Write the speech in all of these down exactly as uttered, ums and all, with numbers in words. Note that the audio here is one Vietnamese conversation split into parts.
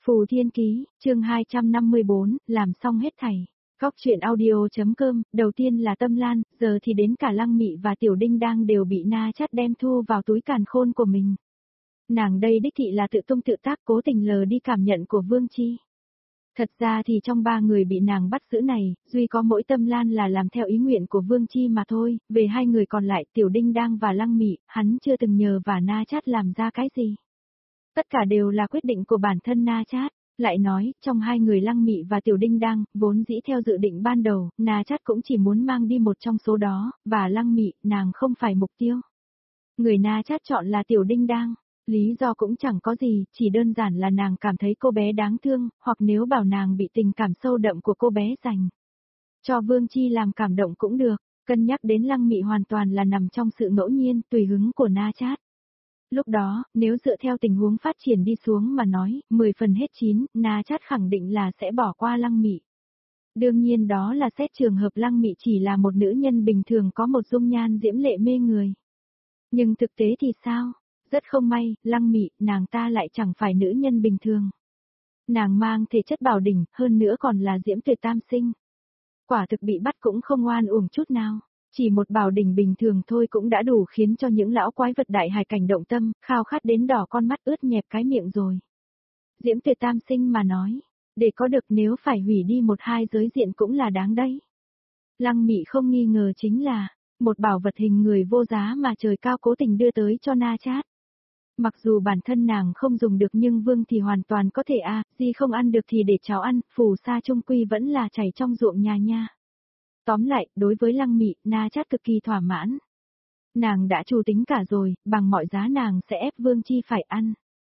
Phù Thiên Ký, chương hai trăm năm mươi bốn, làm xong hết thảy. Góc truyện audio.com, đầu tiên là Tâm Lan, giờ thì đến cả Lăng Mị và Tiểu Đinh đang đều bị Na Chát đem thu vào túi càn khôn của mình. Nàng đây đích thị là tự tung tự tác cố tình lờ đi cảm nhận của Vương Chi. Thật ra thì trong ba người bị nàng bắt giữ này, duy có mỗi Tâm Lan là làm theo ý nguyện của Vương Chi mà thôi, về hai người còn lại Tiểu Đinh đang và Lăng Mị, hắn chưa từng nhờ và Na Chát làm ra cái gì. Tất cả đều là quyết định của bản thân Na Chát. Lại nói, trong hai người Lăng Mị và Tiểu Đinh Đang, vốn dĩ theo dự định ban đầu, Na Chát cũng chỉ muốn mang đi một trong số đó, và Lăng Mị, nàng không phải mục tiêu. Người Na Chát chọn là Tiểu Đinh Đang, lý do cũng chẳng có gì, chỉ đơn giản là nàng cảm thấy cô bé đáng thương, hoặc nếu bảo nàng bị tình cảm sâu đậm của cô bé dành cho Vương Chi làm cảm động cũng được, cân nhắc đến Lăng Mị hoàn toàn là nằm trong sự ngẫu nhiên, tùy hứng của Na Chát. Lúc đó, nếu dựa theo tình huống phát triển đi xuống mà nói, mười phần hết chín, Na Chát khẳng định là sẽ bỏ qua Lăng Mị. Đương nhiên đó là xét trường hợp Lăng Mị chỉ là một nữ nhân bình thường có một dung nhan diễm lệ mê người. Nhưng thực tế thì sao? Rất không may, Lăng Mị, nàng ta lại chẳng phải nữ nhân bình thường. Nàng mang thể chất bảo đỉnh, hơn nữa còn là diễm tuyệt tam sinh. Quả thực bị bắt cũng không oan uổng chút nào. Chỉ một bảo đỉnh bình thường thôi cũng đã đủ khiến cho những lão quái vật đại hải cảnh động tâm, khao khát đến đỏ con mắt ướt nhẹp cái miệng rồi. Diễm tuyệt tam sinh mà nói, để có được nếu phải hủy đi một hai giới diện cũng là đáng đấy. Lăng Mị không nghi ngờ chính là, một bảo vật hình người vô giá mà trời cao cố tình đưa tới cho Na Chát. Mặc dù bản thân nàng không dùng được nhưng Vương thì hoàn toàn có thể a, à, gì không ăn được thì để cháu ăn, phù sa trung quy vẫn là chảy trong ruộng nhà nha. Tóm lại, đối với Lăng Mị, Na Chát cực kỳ thỏa mãn. Nàng đã chủ tính cả rồi, bằng mọi giá nàng sẽ ép Vương Chi phải ăn.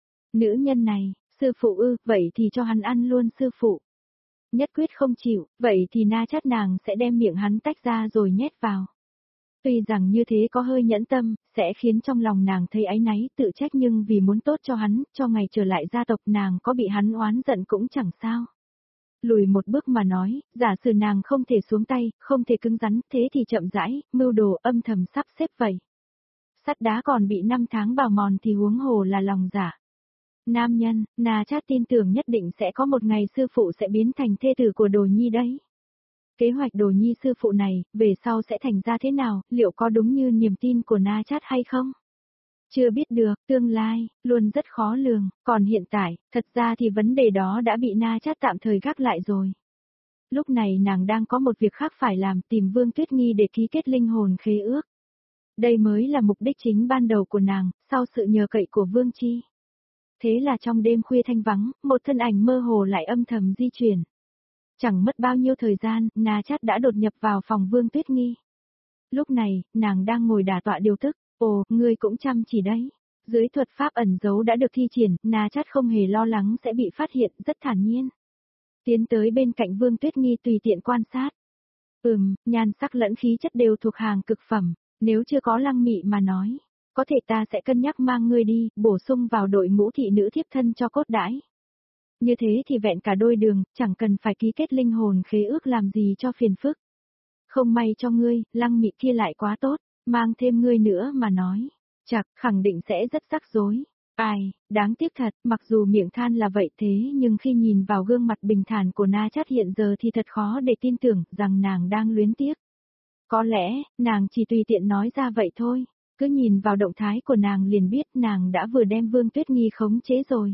Nữ nhân này, sư phụ ư, vậy thì cho hắn ăn luôn sư phụ. Nhất quyết không chịu, vậy thì Na Chát nàng sẽ đem miệng hắn tách ra rồi nhét vào. Tuy rằng như thế có hơi nhẫn tâm, sẽ khiến trong lòng nàng thấy áy náy tự trách nhưng vì muốn tốt cho hắn, cho ngày trở lại gia tộc nàng có bị hắn oán giận cũng chẳng sao. Lùi một bước mà nói, giả sử nàng không thể xuống tay, không thể cứng rắn, thế thì chậm rãi, mưu đồ âm thầm sắp xếp vậy. Sắt đá còn bị năm tháng bào mòn thì huống hồ là lòng giả. Nam nhân, Na Chát tin tưởng nhất định sẽ có một ngày sư phụ sẽ biến thành thê tử của Đồ Nhi đấy. Kế hoạch Đồ Nhi sư phụ này, về sau sẽ thành ra thế nào, liệu có đúng như niềm tin của Na Chát hay không? Chưa biết được, tương lai, luôn rất khó lường, còn hiện tại, thật ra thì vấn đề đó đã bị Na Chát tạm thời gác lại rồi. Lúc này nàng đang có một việc khác phải làm, tìm Vương Tuyết Nghi để ký kết linh hồn khế ước. Đây mới là mục đích chính ban đầu của nàng, sau sự nhờ cậy của Vương Chi. Thế là trong đêm khuya thanh vắng, một thân ảnh mơ hồ lại âm thầm di chuyển. Chẳng mất bao nhiêu thời gian, Na Chát đã đột nhập vào phòng Vương Tuyết Nghi. Lúc này, nàng đang ngồi đả tọa điều tức. Ồ, ngươi cũng chăm chỉ đấy. Dưới thuật pháp ẩn giấu đã được thi triển, Na Chát không hề lo lắng sẽ bị phát hiện, rất thản nhiên. Tiến tới bên cạnh Vương Tuyết Nghi tùy tiện quan sát. Ừm, nhan sắc lẫn khí chất đều thuộc hàng cực phẩm, nếu chưa có Lăng Mị mà nói, có thể ta sẽ cân nhắc mang ngươi đi, bổ sung vào đội ngũ thị nữ thiếp thân cho cốt đãi. Như thế thì vẹn cả đôi đường, chẳng cần phải ký kết linh hồn khế ước làm gì cho phiền phức. Không may cho ngươi, Lăng Mị kia lại quá tốt. Mang thêm ngươi nữa mà nói, chặt, khẳng định sẽ rất rắc rối. Ai, đáng tiếc thật, mặc dù miệng than là vậy thế nhưng khi nhìn vào gương mặt bình thản của Na Chát hiện giờ thì thật khó để tin tưởng rằng nàng đang luyến tiếc. Có lẽ, nàng chỉ tùy tiện nói ra vậy thôi, cứ nhìn vào động thái của nàng liền biết nàng đã vừa đem Vương Tuyết Nghi khống chế rồi.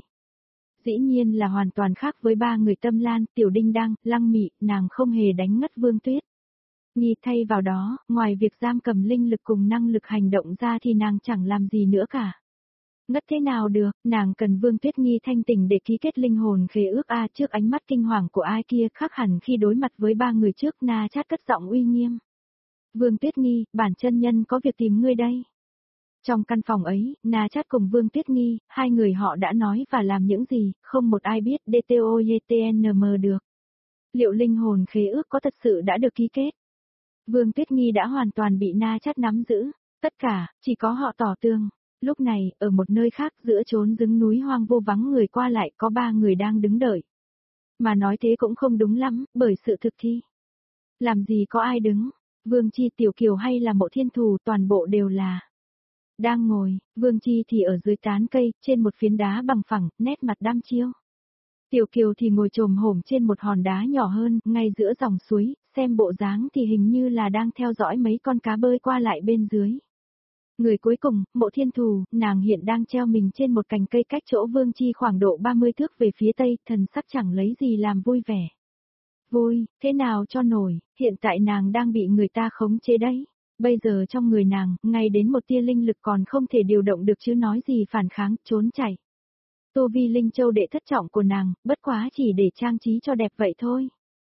Dĩ nhiên là hoàn toàn khác với ba người Tâm Lan, Tiểu Đinh Đăng, Lăng Mị, nàng không hề đánh ngất Vương Tuyết Nghi, thay vào đó, ngoài việc giam cầm linh lực cùng năng lực hành động ra thì nàng chẳng làm gì nữa cả. Ngất thế nào được, nàng cần Vương Tuyết Nghi thanh tỉnh để ký kết linh hồn khế ước a. Trước ánh mắt kinh hoàng của ai kia khác hẳn khi đối mặt với ba người trước. Na Chát cất giọng uy nghiêm. Vương Tuyết Nghi, bản chân nhân có việc tìm ngươi đây. Trong căn phòng ấy, Na Chát cùng Vương Tuyết Nghi, hai người họ đã nói và làm những gì, không một ai biết đê tê o giê tê en em được. Liệu linh hồn khế ước có thật sự đã được ký kết? Vương Tuyết Nghi đã hoàn toàn bị Na Chát nắm giữ, tất cả, chỉ có họ tỏ tường. Lúc này, ở một nơi khác giữa chốn rừng núi hoang vô vắng người qua lại có ba người đang đứng đợi. Mà nói thế cũng không đúng lắm, bởi sự thực thi. Làm gì có ai đứng, Vương Chi, Tiểu Kiều hay là Mộ Thiên Thù toàn bộ đều là đang ngồi, Vương Chi thì ở dưới tán cây, trên một phiến đá bằng phẳng, nét mặt đăm chiêu. Tiểu Kiều thì ngồi chồm hổm trên một hòn đá nhỏ hơn, ngay giữa dòng suối, xem bộ dáng thì hình như là đang theo dõi mấy con cá bơi qua lại bên dưới. Người cuối cùng, Mộ Thiên Thù, nàng hiện đang treo mình trên một cành cây cách chỗ Vương Chi khoảng độ ba mươi thước về phía tây, thần sắc chẳng lấy gì làm vui vẻ. Vui, thế nào cho nổi, hiện tại nàng đang bị người ta khống chế đấy. Bây giờ trong người nàng, ngay đến một tia linh lực còn không thể điều động được chứ nói gì phản kháng, trốn chạy. Tô vi linh châu đệ thất trọng của nàng, bất quá chỉ để trang trí cho đẹp vậy thôi.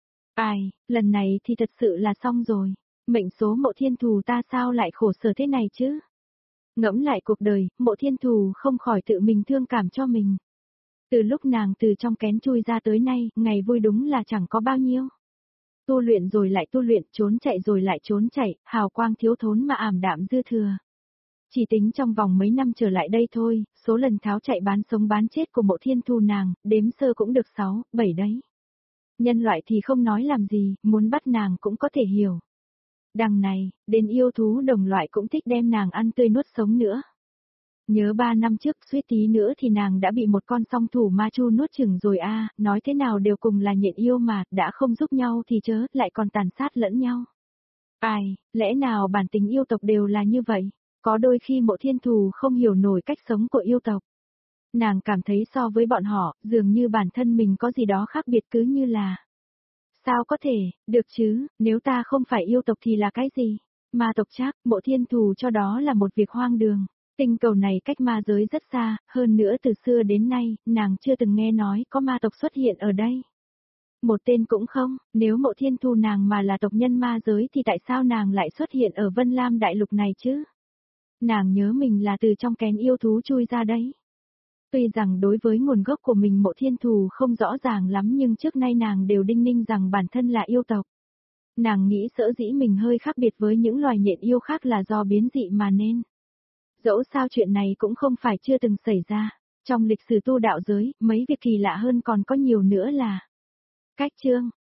Ai, lần này thì thật sự là xong rồi. Mệnh số Mộ Thiên Thù ta sao lại khổ sở thế này chứ? Ngẫm lại cuộc đời, Mộ Thiên Thù không khỏi tự mình thương cảm cho mình. Từ lúc nàng từ trong kén chui ra tới nay, ngày vui đúng là chẳng có bao nhiêu. Tu luyện rồi lại tu luyện, trốn chạy rồi lại trốn chạy, hào quang thiếu thốn mà ảm đạm dư thừa. Chỉ tính trong vòng mấy năm trở lại đây thôi, số lần tháo chạy bán sống bán chết của Mộ Thiên Thù nàng, đếm sơ cũng được sáu, bảy đấy. Nhân loại thì không nói làm gì, muốn bắt nàng cũng có thể hiểu. Đằng này, đến yêu thú đồng loại cũng thích đem nàng ăn tươi nuốt sống nữa. Nhớ ba năm trước suýt tí nữa thì nàng đã bị một con song thủ ma chu nuốt chửng rồi a, nói thế nào đều cùng là nhện yêu mà, đã không giúp nhau thì chớ, lại còn tàn sát lẫn nhau. Ai, lẽ nào bản tính yêu tộc đều là như vậy? Có đôi khi Mộ Thiên Thù không hiểu nổi cách sống của yêu tộc. Nàng cảm thấy so với bọn họ, dường như bản thân mình có gì đó khác biệt cứ như là... Sao có thể, được chứ, nếu ta không phải yêu tộc thì là cái gì? Ma tộc chắc, Mộ Thiên Thù cho đó là một việc hoang đường. Tinh cầu này cách ma giới rất xa, hơn nữa từ xưa đến nay, nàng chưa từng nghe nói có ma tộc xuất hiện ở đây. Một tên cũng không, nếu Mộ Thiên Thù nàng mà là tộc nhân ma giới thì tại sao nàng lại xuất hiện ở Vân Lam đại lục này chứ? Nàng nhớ mình là từ trong kén yêu thú chui ra đấy. Tuy rằng đối với nguồn gốc của mình Mộ Thiên Thù không rõ ràng lắm nhưng trước nay nàng đều đinh ninh rằng bản thân là yêu tộc. Nàng nghĩ sở dĩ mình hơi khác biệt với những loài nhện yêu khác là do biến dị mà nên. Dẫu sao chuyện này cũng không phải chưa từng xảy ra. Trong lịch sử tu đạo giới, mấy việc kỳ lạ hơn còn có nhiều nữa là. Cách chương,